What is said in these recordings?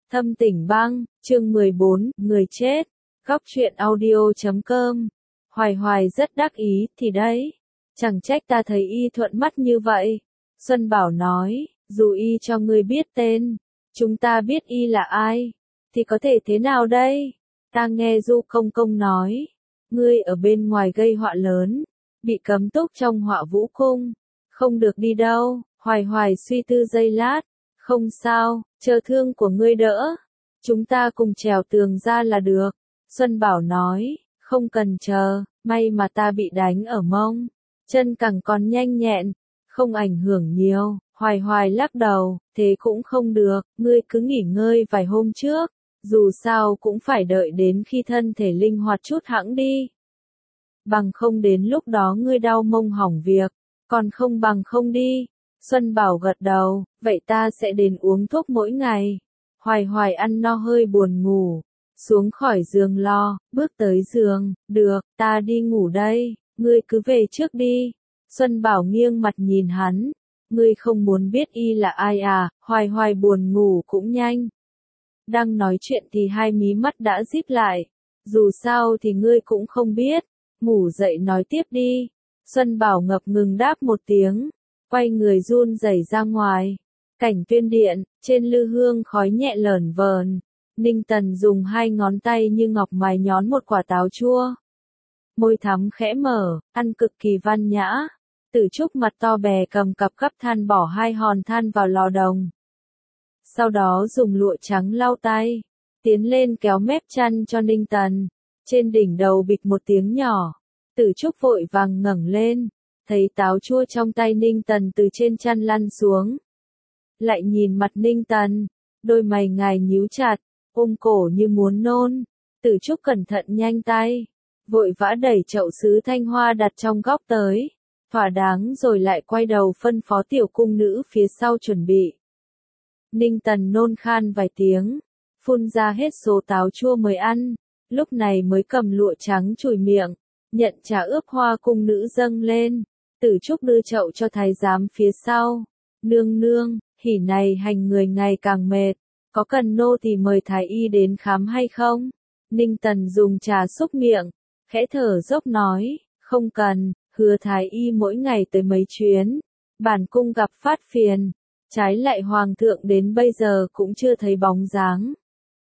Thâm Tỉnh Bang, chương 14, người chết. Góc truyện audio.com. Hoài Hoài rất đắc ý, thì đấy. Chẳng trách ta thấy y thuận mắt như vậy. Xuân Bảo nói, dù y cho ngươi biết tên, chúng ta biết y là ai, thì có thể thế nào đây? Ta nghe Du Công Công nói, ngươi ở bên ngoài gây họa lớn, bị cấm túc trong Họa Vũ Cung, không được đi đâu. Hoài Hoài suy tư giây lát, không sao, chờ thương của ngươi đỡ, chúng ta cùng trèo tường ra là được. Xuân Bảo nói, không cần chờ, may mà ta bị đánh ở mông, chân cẳng còn nhanh nhẹn, không ảnh hưởng nhiều. Hoài Hoài lắc đầu, thế cũng không được, ngươi cứ nghỉ ngơi vài hôm trước, dù sao cũng phải đợi đến khi thân thể linh hoạt chút hẵng đi. Bằng không đến lúc đó ngươi đau mông hỏng việc, còn không bằng không đi. Xuân Bảo gật đầu, vậy ta sẽ đến uống thuốc mỗi ngày. Hoài Hoài ăn no hơi buồn ngủ, xuống khỏi giường lo, bước tới giường, được, ta đi ngủ đây, ngươi cứ về trước đi. Xuân Bảo nghiêng mặt nhìn hắn, ngươi không muốn biết y là ai à? Hoài Hoài buồn ngủ cũng nhanh. Đang nói chuyện thì hai mí mắt đã díp lại, dù sao thì ngươi cũng không biết, ngủ dậy nói tiếp đi. Xuân Bảo ngập ngừng đáp một tiếng, quay người run rẩy ra ngoài. Cảnh Tuyên Điện, trên lư hương khói nhẹ lởn vởn, Ninh Tần dùng hai ngón tay như ngọc mài nhón một quả táo chua. Môi thắm khẽ mở, ăn cực kỳ văn nhã. Tử Trúc mặt to bè cầm cặp gấp than bỏ hai hòn than vào lò đồng. Sau đó dùng lụa trắng lau tay, tiến lên kéo mép chăn cho Ninh Tần. Trên đỉnh đầu bịch một tiếng nhỏ, Tử Trúc vội vàng ngẩng lên, thấy táo chua trong tay Ninh Tần từ trên chăn lăn xuống. Lại nhìn mặt Ninh Tần, đôi mày ngài nhíu chặt, ôm cổ như muốn nôn. Tử Trúc cẩn thận nhanh tay, vội vã đẩy chậu sứ thanh hoa đặt trong góc tới, thỏa đáng rồi lại quay đầu phân phó tiểu cung nữ phía sau chuẩn bị. Ninh Tần nôn khan vài tiếng, phun ra hết số táo chua mới ăn, lúc này mới cầm lụa trắng chùi miệng, nhận trà ướp hoa cung nữ dâng lên. Tử Trúc đưa chậu cho thái giám phía sau. Nương nương, hỉ này hành người ngày càng mệt, có cần nô thì mời thái y đến khám hay không? Ninh Tần dùng trà xúc miệng, khẽ thở dốc nói, không cần, hứa thái y mỗi ngày tới mấy chuyến, bản cung gặp phát phiền, trái lại hoàng thượng đến bây giờ cũng chưa thấy bóng dáng.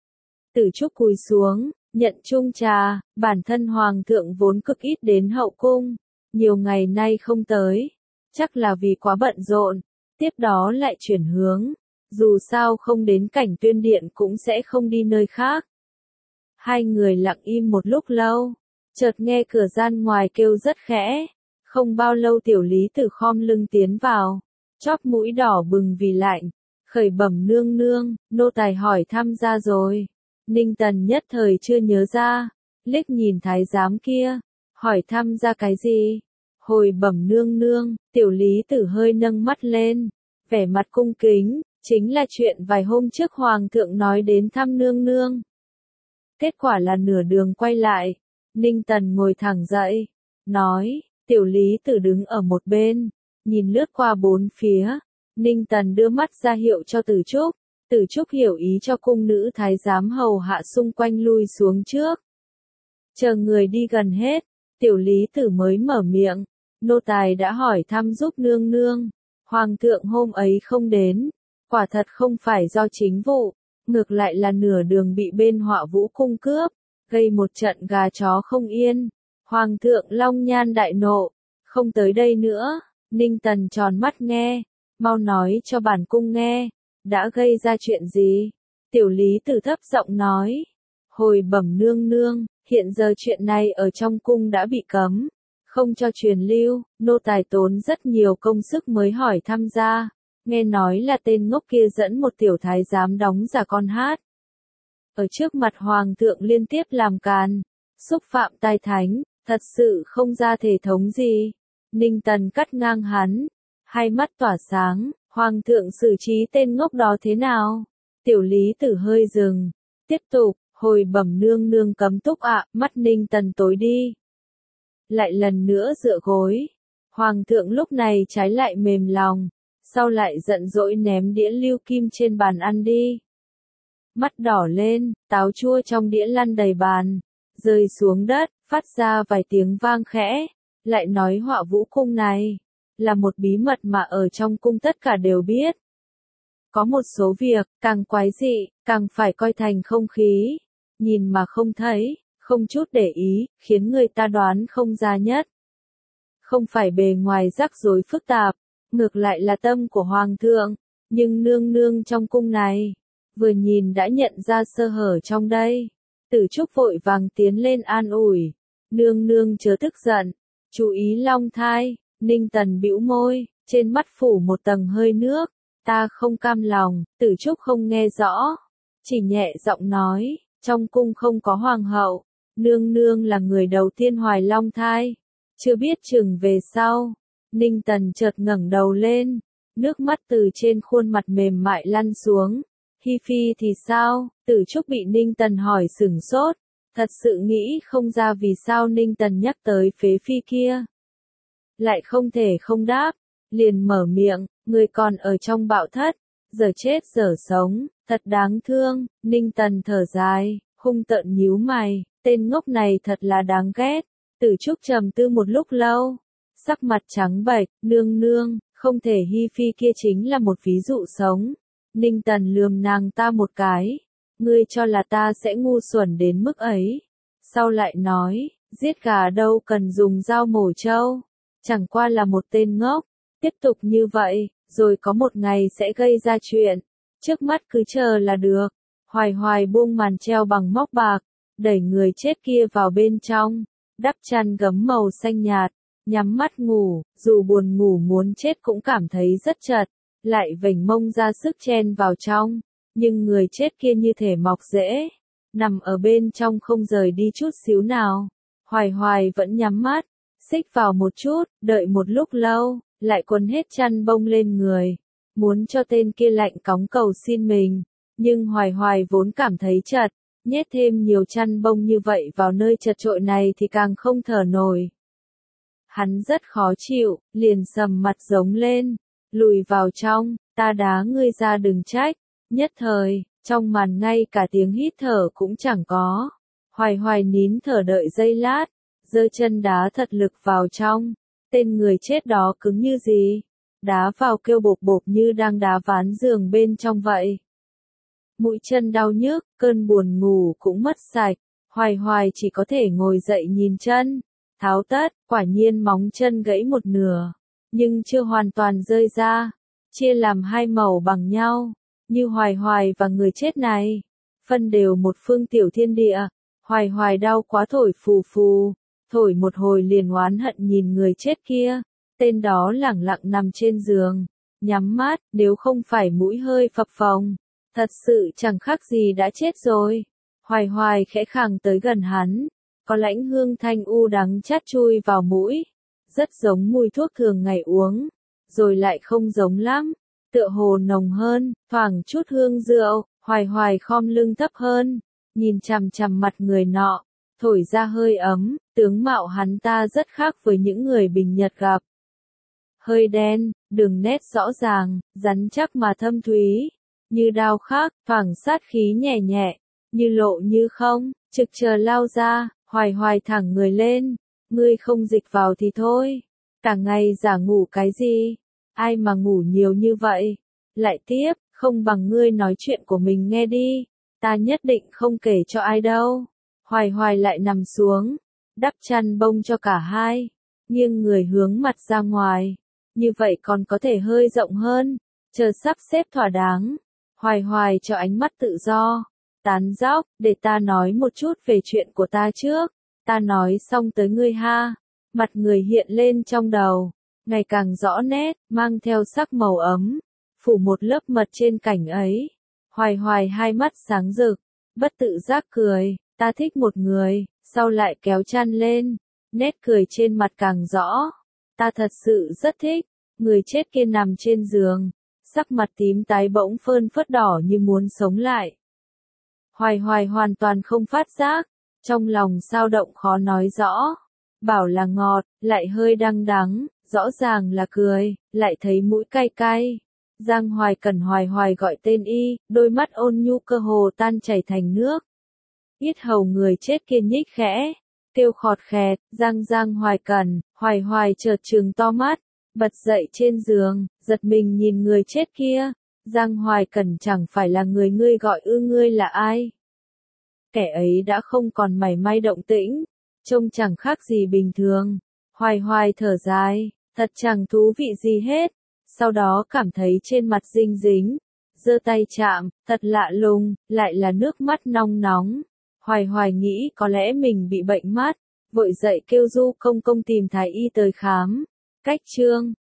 Tử Trúc cúi xuống, nhận chung trà, bản thân hoàng thượng vốn cực ít đến hậu cung, nhiều ngày nay không tới, chắc là vì quá bận rộn, tiếp đó lại chuyển hướng, dù sao không đến Cảnh Tuyên Điện cũng sẽ không đi nơi khác. Hai người lặng im một lúc lâu, chợt nghe cửa gian ngoài kêu rất khẽ, không bao lâu Tiểu Lý Tử khom lưng tiến vào, chóp mũi đỏ bừng vì lạnh, khởi bẩm nương nương, nô tài hỏi thăm ra rồi. Ninh Tần nhất thời chưa nhớ ra, liếc nhìn thái giám kia, hỏi thăm ra cái gì? Hồi bẩm nương nương, Tiểu Lý Tử hơi nâng mắt lên, vẻ mặt cung kính, chính là chuyện vài hôm trước hoàng thượng nói đến thăm nương nương. Kết quả là nửa đường quay lại, Ninh Tần ngồi thẳng dậy, nói, Tiểu Lý Tử đứng ở một bên, nhìn lướt qua bốn phía. Ninh Tần đưa mắt ra hiệu cho Tử Trúc, Tử Trúc hiểu ý cho cung nữ thái giám hầu hạ xung quanh lui xuống trước. Chờ người đi gần hết, Tiểu Lý Tử mới mở miệng, nô tài đã hỏi thăm giúp nương nương, hoàng thượng hôm ấy không đến, quả thật không phải do chính vụ, ngược lại là nửa đường bị bên Họa Vũ Cung cướp, gây một trận gà chó không yên. Hoàng thượng long nhan đại nộ, không tới đây nữa. Ninh Tần tròn mắt nghe, mau nói cho bản cung nghe, đã gây ra chuyện gì? Tiểu Lý Tử thấp giọng nói, hồi bẩm nương nương, hiện giờ chuyện này ở trong cung đã bị cấm, không cho truyền lưu, nô tài tốn rất nhiều công sức mới hỏi tham gia, nghe nói là tên ngốc kia dẫn một tiểu thái giám đóng giả con hát. Ở trước mặt hoàng thượng liên tiếp làm càn, xúc phạm tai thánh, thật sự không ra thể thống gì. Ninh Tần cắt ngang hắn, hai mắt tỏa sáng, hoàng thượng xử trí tên ngốc đó thế nào? Tiểu Lý Tử hơi dừng, tiếp tục, hồi bẩm nương nương cấm túc ạ. Mắt Ninh Tần tối đi, lại lần nữa dựa gối. Hoàng thượng lúc này trái lại mềm lòng, sau lại giận dỗi ném đĩa lưu kim trên bàn ăn đi. mắt đỏ lên, táo chua trong đĩa lăn đầy bàn, rơi xuống đất, phát ra vài tiếng vang khẽ, lại nói Họa Vũ cung này là một bí mật mà ở trong cung tất cả đều biết. Có một số việc, càng quái dị, càng phải coi thành không khí, nhìn mà không thấy, không chút để ý, khiến người ta đoán không ra nhất. Không phải bề ngoài rắc rối phức tạp, ngược lại là tâm của Hoàng thượng, nhưng nương nương trong cung này, vừa nhìn đã nhận ra sơ hở trong đây. Tử Trúc vội vàng tiến lên an ủi, nương nương chớ tức giận, chú ý long thai. Ninh Tần bĩu môi, trên mắt phủ một tầng hơi nước, ta không cam lòng. Tử Trúc không nghe rõ, chỉ nhẹ giọng nói, trong cung không có hoàng hậu, nương nương là người đầu tiên hoài long thai, chưa biết chừng về sau. Ninh Tần chợt ngẩng đầu lên, nước mắt từ trên khuôn mặt mềm mại lăn xuống. Hi Phi thì sao? Tử Trúc bị Ninh Tần hỏi sửng sốt, thật sự nghĩ không ra vì sao Ninh Tần nhắc tới phế phi kia. Lại không thể không đáp, liền mở miệng, người còn ở trong bạo thất, giờ chết giờ sống, thật đáng thương. Ninh Tần thở dài, hung tợn nhíu mày, tên ngốc này thật là đáng ghét. Tử Trúc trầm tư một lúc lâu, sắc mặt trắng bệch, nương nương, không thể Hi Phi kia chính là một ví dụ sống. Ninh Tần lườm nàng ta một cái, ngươi cho là ta sẽ ngu xuẩn đến mức ấy. Sau lại nói, giết gà đâu cần dùng dao mổ trâu, chẳng qua là một tên ngốc. Tiếp tục như vậy, rồi có một ngày sẽ gây ra chuyện, trước mắt cứ chờ là được. Hoài Hoài buông màn treo bằng móc bạc, đẩy người chết kia vào bên trong, đắp chăn gấm màu xanh nhạt, nhắm mắt ngủ, dù buồn ngủ muốn chết cũng cảm thấy rất chật, lại vểnh mông ra sức chen vào trong, nhưng người chết kia như thể mọc rễ, nằm ở bên trong không rời đi chút xíu nào. Hoài Hoài vẫn nhắm mắt, xích vào một chút, đợi một lúc lâu, lại quấn hết chăn bông lên người, muốn cho tên kia lạnh cóng cầu xin mình, nhưng Hoài Hoài vốn cảm thấy chật, nhét thêm nhiều chăn bông như vậy vào nơi chật chội này thì càng không thở nổi. Hắn rất khó chịu, liền sầm mặt giống lên, lùi vào trong, ta đá ngươi ra đừng trách. Nhất thời, trong màn ngay cả tiếng hít thở cũng chẳng có. Hoài Hoài nín thở đợi giây lát, giơ chân đá thật lực vào trong, tên người chết đó cứng như gì, đá vào kêu bộp bộp như đang đá ván giường bên trong vậy. Mũi chân đau nhức, cơn buồn ngủ cũng mất sạch, Hoài Hoài chỉ có thể ngồi dậy nhìn chân, tháo tất, quả nhiên móng chân gãy một nửa, nhưng chưa hoàn toàn rơi ra, chia làm hai màu bằng nhau, như Hoài Hoài và người chết này, phân đều một phương tiểu thiên địa. Hoài Hoài đau quá thổi phù phù, thổi một hồi liền oán hận nhìn người chết kia, tên đó lẳng lặng nằm trên giường, nhắm mắt, nếu không phải mũi hơi phập phồng, thật sự chẳng khác gì đã chết rồi. Hoài Hoài khẽ khàng tới gần hắn, có lãnh hương thanh u đắng chát chui vào mũi, rất giống mùi thuốc thường ngày uống, rồi lại không giống lắm, tựa hồ nồng hơn, thoảng chút hương rượu. Hoài Hoài khom lưng thấp hơn, nhìn chằm chằm mặt người nọ, thổi ra hơi ấm, tướng mạo hắn ta rất khác với những người bình nhật gặp. Hơi đen, đường nét rõ ràng, rắn chắc mà thâm thúy, như đao khắc, thoảng sát khí nhẹ nhẹ, như lộ như không, trực chờ lao ra. Hoài Hoài thẳng người lên, ngươi không dịch vào thì thôi, cả ngày giả ngủ cái gì, ai mà ngủ nhiều như vậy. Lại tiếp, không bằng ngươi nói chuyện của mình nghe đi, ta nhất định không kể cho ai đâu. Hoài Hoài lại nằm xuống, đắp chăn bông cho cả hai, nghiêng người hướng mặt ra ngoài, như vậy còn có thể hơi rộng hơn, chờ sắp xếp thỏa đáng. Hoài Hoài cho ánh mắt tự do, tán dóc, để ta nói một chút về chuyện của ta trước, ta nói xong tới ngươi ha. Mặt người hiện lên trong đầu, ngày càng rõ nét, mang theo sắc màu ấm, phủ một lớp mật trên cảnh ấy. Hoài Hoài hai mắt sáng rực, bất tự giác cười, ta thích một người, sau lại kéo chăn lên, nét cười trên mặt càng rõ. Ta thật sự rất thích, người chết kia nằm trên giường, sắc mặt tím tái bỗng phơn phớt đỏ như muốn sống lại. Hoài Hoài hoàn toàn không phát giác, trong lòng sao động khó nói rõ, bảo là ngọt, lại hơi đắng đắng, rõ ràng là cười, lại thấy mũi cay cay. Giang Hoài Cẩn hoài hoài gọi tên y, đôi mắt ôn nhu cơ hồ tan chảy thành nước. Yết hầu người chết kia nhích khẽ, kêu khọt khẹt, Giang Hoài Cẩn, hoài hoài chợt trừng to mắt, bật dậy trên giường, giật mình nhìn người chết kia. Giang Hoài Cẩn chẳng phải là người ngươi gọi ư, ngươi là ai? Kẻ ấy đã không còn mảy may động tĩnh, trông chẳng khác gì bình thường. Hoài hoài thở dài, thật chẳng thú vị gì hết. Sau đó cảm thấy trên mặt dinh dính, giơ tay chạm, thật lạ lùng, lại là nước mắt nong nóng. Hoài hoài nghĩ có lẽ mình bị bệnh mắt, vội dậy kêu Du Công Công tìm thái y tới khám. Cách chương